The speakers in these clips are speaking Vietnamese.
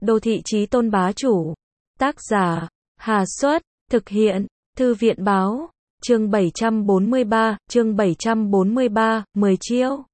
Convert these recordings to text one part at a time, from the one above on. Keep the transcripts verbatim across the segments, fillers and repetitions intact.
Đô thị chí tôn bá chủ. Tác giả, Hà Xuất, thực hiện, Thư viện báo, chương bảy trăm bốn mươi ba, chương bảy trăm bốn mươi ba, mười chiêu.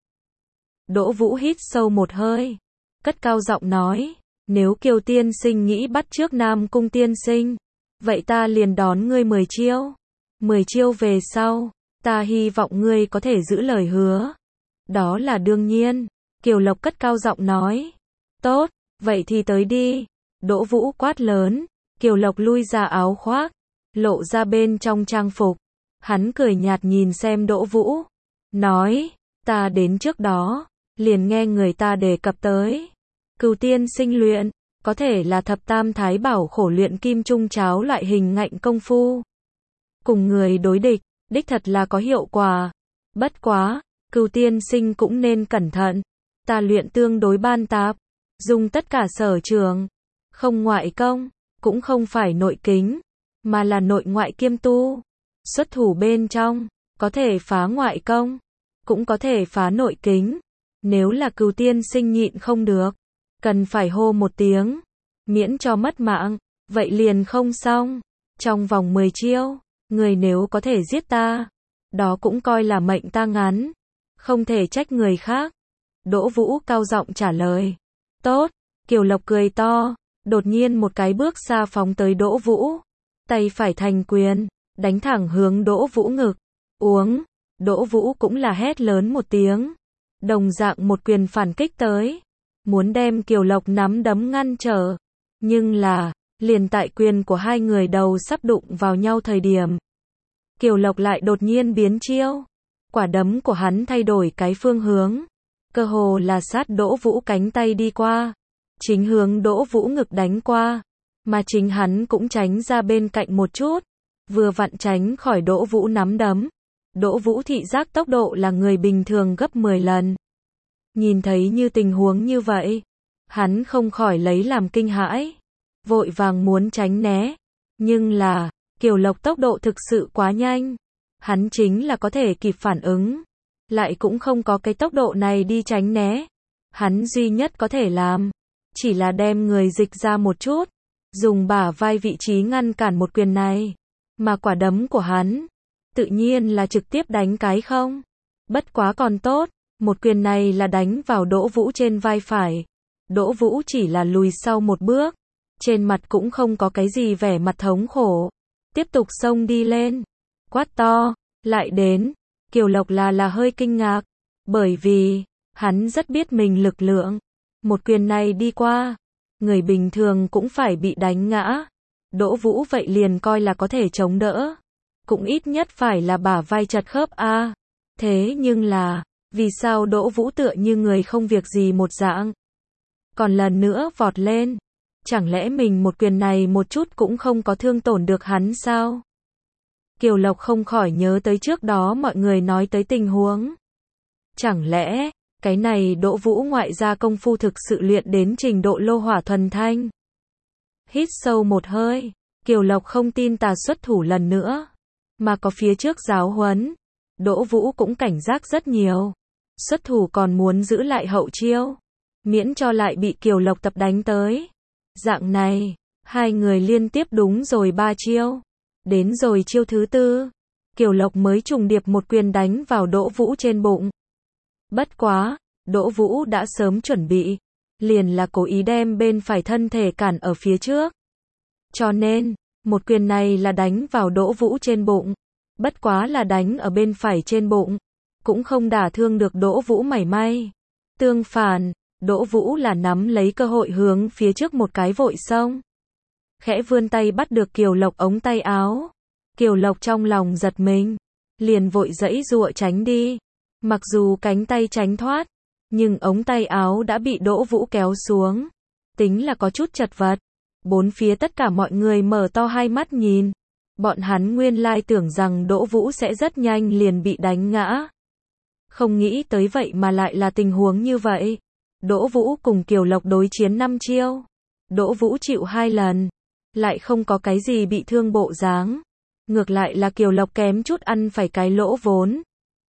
Đỗ Vũ hít sâu một hơi, cất cao giọng nói, nếu Kiều tiên sinh nghĩ bắt chước Nam Cung tiên sinh, vậy ta liền đón ngươi mười chiêu. Mười chiêu về sau, ta hy vọng ngươi có thể giữ lời hứa. Đó là đương nhiên, Kiều Lộc cất cao giọng nói. Tốt, vậy thì tới đi. Đỗ Vũ quát lớn, Kiều Lộc lui ra áo khoác, lộ ra bên trong trang phục. Hắn cười nhạt nhìn xem Đỗ Vũ, nói, ta đến trước đó, liền nghe người ta đề cập tới. Cửu tiên sinh luyện, có thể là thập tam thái bảo khổ luyện kim trung cháo loại hình ngạnh công phu. Cùng người đối địch, đích thật là có hiệu quả. Bất quá, Cửu tiên sinh cũng nên cẩn thận. Ta luyện tương đối ban tạp, dùng tất cả sở trường, không ngoại công, cũng không phải nội kính, mà là nội ngoại kiêm tu. Xuất thủ bên trong, có thể phá ngoại công, cũng có thể phá nội kính. Nếu là Cửu tiên sinh nhịn không được, cần phải hô một tiếng, miễn cho mất mạng, vậy liền không xong. Trong vòng mười chiêu, người nếu có thể giết ta, đó cũng coi là mệnh ta ngắn, không thể trách người khác. Đỗ Vũ cao giọng trả lời. Tốt, Kiều Lộc cười to, đột nhiên một cái bước xa phóng tới Đỗ Vũ, tay phải thành quyền, đánh thẳng hướng Đỗ Vũ ngực. Uống, Đỗ Vũ cũng là hét lớn một tiếng, đồng dạng một quyền phản kích tới, muốn đem Kiều Lộc nắm đấm ngăn trở. Nhưng là, liền tại quyền của hai người đầu sắp đụng vào nhau thời điểm, Kiều Lộc lại đột nhiên biến chiêu, quả đấm của hắn thay đổi cái phương hướng, cơ hồ là sát Đỗ Vũ cánh tay đi qua, chính hướng Đỗ Vũ ngực đánh qua, mà chính hắn cũng tránh ra bên cạnh một chút, vừa vặn tránh khỏi Đỗ Vũ nắm đấm. Đỗ Vũ thị giác tốc độ là người bình thường gấp mười lần. Nhìn thấy như tình huống như vậy, hắn không khỏi lấy làm kinh hãi, vội vàng muốn tránh né, nhưng là, Kiều Lộc tốc độ thực sự quá nhanh, hắn chính là có thể kịp phản ứng, lại cũng không có cái tốc độ này đi tránh né. Hắn duy nhất có thể làm, chỉ là đem người dịch ra một chút, dùng bả vai vị trí ngăn cản một quyền này, mà quả đấm của hắn, tự nhiên là trực tiếp đánh cái không. Bất quá còn tốt, một quyền này là đánh vào Đỗ Vũ trên vai phải. Đỗ Vũ chỉ là lùi sau một bước, trên mặt cũng không có cái gì vẻ mặt thống khổ, tiếp tục xông đi lên, quát to, lại đến. Kiều Lộc là là hơi kinh ngạc, bởi vì, hắn rất biết mình lực lượng, một quyền này đi qua, người bình thường cũng phải bị đánh ngã. Đỗ Vũ vậy liền coi là có thể chống đỡ, cũng ít nhất phải là bả vai chật khớp a. À. Thế nhưng là, vì sao Đỗ Vũ tựa như người không việc gì một dạng, còn lần nữa vọt lên, chẳng lẽ mình một quyền này một chút cũng không có thương tổn được hắn sao? Kiều Lộc không khỏi nhớ tới trước đó mọi người nói tới tình huống. Chẳng lẽ, cái này Đỗ Vũ ngoại gia công phu thực sự luyện đến trình độ lô hỏa thuần thanh? Hít sâu một hơi, Kiều Lộc không tin tà xuất thủ lần nữa, mà có phía trước giáo huấn, Đỗ Vũ cũng cảnh giác rất nhiều, xuất thủ còn muốn giữ lại hậu chiêu, miễn cho lại bị Kiều Lộc tập đánh tới. Dạng này, hai người liên tiếp đúng rồi ba chiêu. Đến rồi chiêu thứ tư, Kiều Lộc mới trùng điệp một quyền đánh vào Đỗ Vũ trên bụng. Bất quá, Đỗ Vũ đã sớm chuẩn bị, liền là cố ý đem bên phải thân thể cản ở phía trước. Cho nên, một quyền này là đánh vào Đỗ Vũ trên bụng, bất quá là đánh ở bên phải trên bụng, cũng không đả thương được Đỗ Vũ mảy may. Tương phản, Đỗ Vũ là nắm lấy cơ hội hướng phía trước một cái vội xông, khẽ vươn tay bắt được Kiều Lộc ống tay áo. Kiều Lộc trong lòng giật mình, liền vội giãy giụa tránh đi. Mặc dù cánh tay tránh thoát, nhưng ống tay áo đã bị Đỗ Vũ kéo xuống, tính là có chút chật vật. Bốn phía tất cả mọi người mở to hai mắt nhìn, bọn hắn nguyên lai tưởng rằng Đỗ Vũ sẽ rất nhanh liền bị đánh ngã, không nghĩ tới vậy mà lại là tình huống như vậy. Đỗ Vũ cùng Kiều Lộc đối chiến năm chiêu, Đỗ Vũ chịu hai lần, lại không có cái gì bị thương bộ dáng, ngược lại là Kiều Lộc kém chút ăn phải cái lỗ vốn.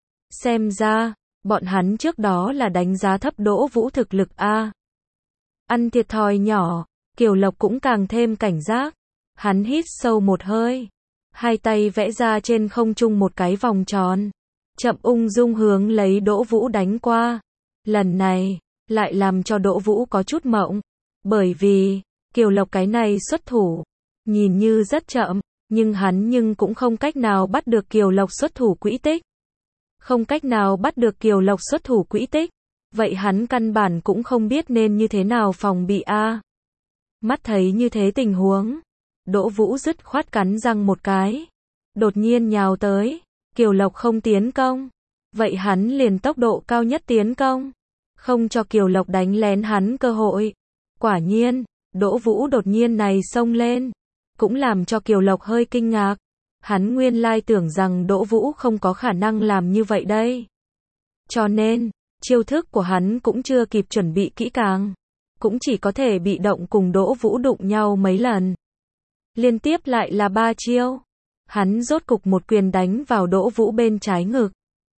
Xem ra, bọn hắn trước đó là đánh giá thấp Đỗ Vũ thực lực a. Ăn thiệt thòi nhỏ, Kiều Lộc cũng càng thêm cảnh giác. Hắn hít sâu một hơi, hai tay vẽ ra trên không trung một cái vòng tròn, chậm ung dung hướng lấy Đỗ Vũ đánh qua. Lần này, lại làm cho Đỗ Vũ có chút mộng, bởi vì, Kiều Lộc cái này xuất thủ, nhìn như rất chậm, nhưng hắn nhưng cũng không cách nào bắt được Kiều Lộc xuất thủ quỹ tích. Không cách nào bắt được Kiều Lộc xuất thủ quỹ tích, vậy hắn căn bản cũng không biết nên như thế nào phòng bị a. Mắt thấy như thế tình huống, Đỗ Vũ dứt khoát cắn răng một cái, đột nhiên nhào tới. Kiều Lộc không tiến công, vậy hắn liền tốc độ cao nhất tiến công, không cho Kiều Lộc đánh lén hắn cơ hội. Quả nhiên, Đỗ Vũ đột nhiên này xông lên, cũng làm cho Kiều Lộc hơi kinh ngạc. Hắn nguyên lai tưởng rằng Đỗ Vũ không có khả năng làm như vậy đây. Cho nên, chiêu thức của hắn cũng chưa kịp chuẩn bị kỹ càng, cũng chỉ có thể bị động cùng Đỗ Vũ đụng nhau mấy lần. Liên tiếp lại là ba chiêu. Hắn rốt cục một quyền đánh vào Đỗ Vũ bên trái ngực.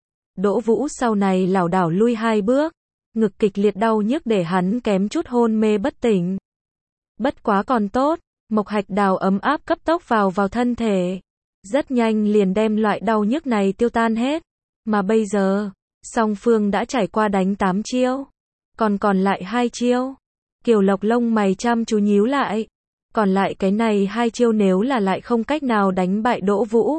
Đỗ Vũ sau này lảo đảo lui hai bước, ngực kịch liệt đau nhức để hắn kém chút hôn mê bất tỉnh. Bất quá còn tốt, Mộc Hạch Đào ấm áp cấp tốc vào vào thân thể, rất nhanh liền đem loại đau nhức này tiêu tan hết. Mà bây giờ, song phương đã trải qua đánh tám chiêu, còn còn lại hai chiêu. Kiều Lộc lông mày chăm chú nhíu lại, còn lại cái này hai chiêu nếu là lại không cách nào đánh bại Đỗ Vũ,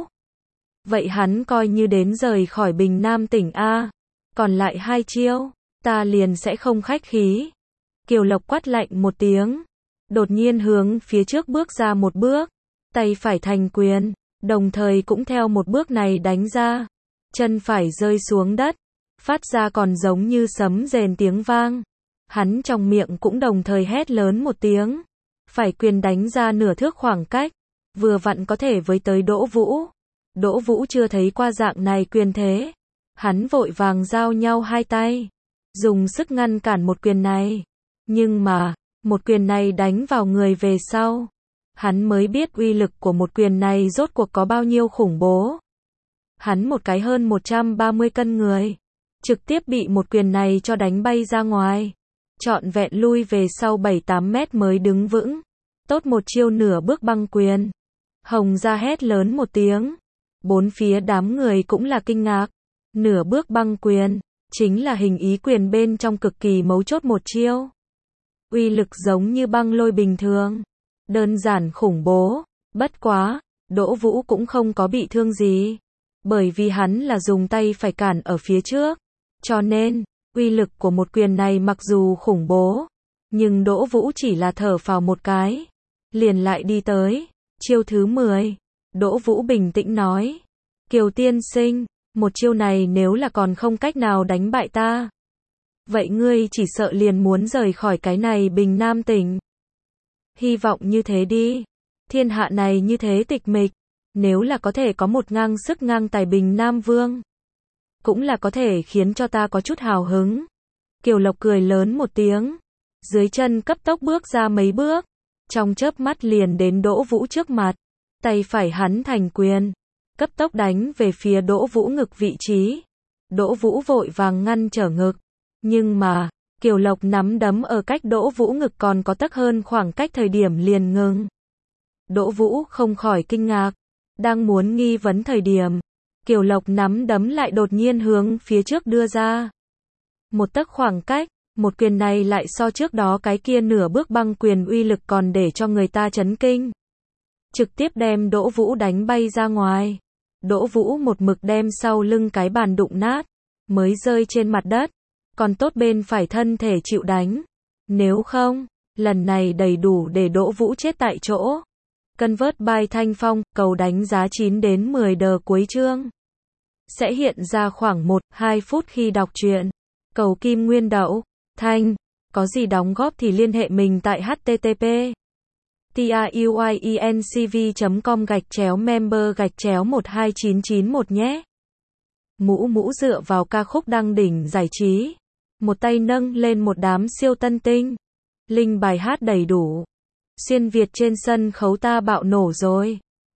vậy hắn coi như đến rời khỏi Bình Nam tỉnh a. Còn lại hai chiêu, ta liền sẽ không khách khí. Kiều Lộc quát lạnh một tiếng, đột nhiên hướng phía trước bước ra một bước, tay phải thành quyền, đồng thời cũng theo một bước này đánh ra, chân phải rơi xuống đất, phát ra còn giống như sấm rền tiếng vang. Hắn trong miệng cũng đồng thời hét lớn một tiếng, phải quyền đánh ra nửa thước khoảng cách, vừa vặn có thể với tới Đỗ Vũ. Đỗ Vũ chưa thấy qua dạng này quyền thế, hắn vội vàng giao nhau hai tay, dùng sức ngăn cản một quyền này. Nhưng mà, một quyền này đánh vào người về sau, hắn mới biết uy lực của một quyền này rốt cuộc có bao nhiêu khủng bố. Hắn một cái hơn một trăm ba mươi cân người, trực tiếp bị một quyền này cho đánh bay ra ngoài, trọn vẹn lui về sau bảy tám mét mới đứng vững. Tốt một chiêu nửa bước băng quyền. Hồng ra hét lớn một tiếng, bốn phía đám người cũng là kinh ngạc. Nửa bước băng quyền, chính là hình ý quyền bên trong cực kỳ mấu chốt một chiêu. Uy lực giống như băng lôi bình thường, đơn giản khủng bố. Bất quá, Đỗ Vũ cũng không có bị thương gì, bởi vì hắn là dùng tay phải cản ở phía trước, cho nên, uy lực của một quyền này mặc dù khủng bố, nhưng Đỗ Vũ chỉ là thở phào một cái, liền lại đi tới. Chiêu thứ mười, Đỗ Vũ bình tĩnh nói, Kiều tiên sinh, một chiêu này nếu là còn không cách nào đánh bại ta, vậy ngươi chỉ sợ liền muốn rời khỏi cái này Bình Nam tỉnh. Hy vọng như thế đi, thiên hạ này như thế tịch mịch, nếu là có thể có một ngang sức ngang tài Bình Nam Vương, cũng là có thể khiến cho ta có chút hào hứng. Kiều Lộc cười lớn một tiếng, dưới chân cấp tốc bước ra mấy bước, trong chớp mắt liền đến Đỗ Vũ trước mặt, tay phải hắn thành quyền, cấp tốc đánh về phía Đỗ Vũ ngực vị trí. Đỗ Vũ vội vàng ngăn trở ngực, nhưng mà, Kiều Lộc nắm đấm ở cách Đỗ Vũ ngực còn có tấc hơn khoảng cách thời điểm liền ngừng. Đỗ Vũ không khỏi kinh ngạc, đang muốn nghi vấn thời điểm, Kiều Lộc nắm đấm lại đột nhiên hướng phía trước đưa ra. Một tấc khoảng cách, một quyền này lại so trước đó cái kia nửa bước băng quyền uy lực còn để cho người ta chấn kinh. Trực tiếp đem Đỗ Vũ đánh bay ra ngoài. Đỗ Vũ một mực đem sau lưng cái bàn đụng nát, mới rơi trên mặt đất, còn tốt bên phải thân thể chịu đánh. Nếu không, lần này đầy đủ để Đỗ Vũ chết tại chỗ. Convert by Thanh Phong, cầu đánh giá chín đến mười đờ cuối chương. Sẽ hiện ra khoảng một đến hai phút khi đọc truyện. Cầu Kim Nguyên Đậu, Thanh, có gì đóng góp thì liên hệ mình tại http truyencv chấm com gạch chéo member gạch chéo một hai chín chín một nhé. Mũ Mũ dựa vào ca khúc đăng đỉnh giải trí, một tay nâng lên một đám siêu tân tinh. Link bài hát đầy đủ. Xuyên Việt trên sân khấu ta bạo nổ rồi.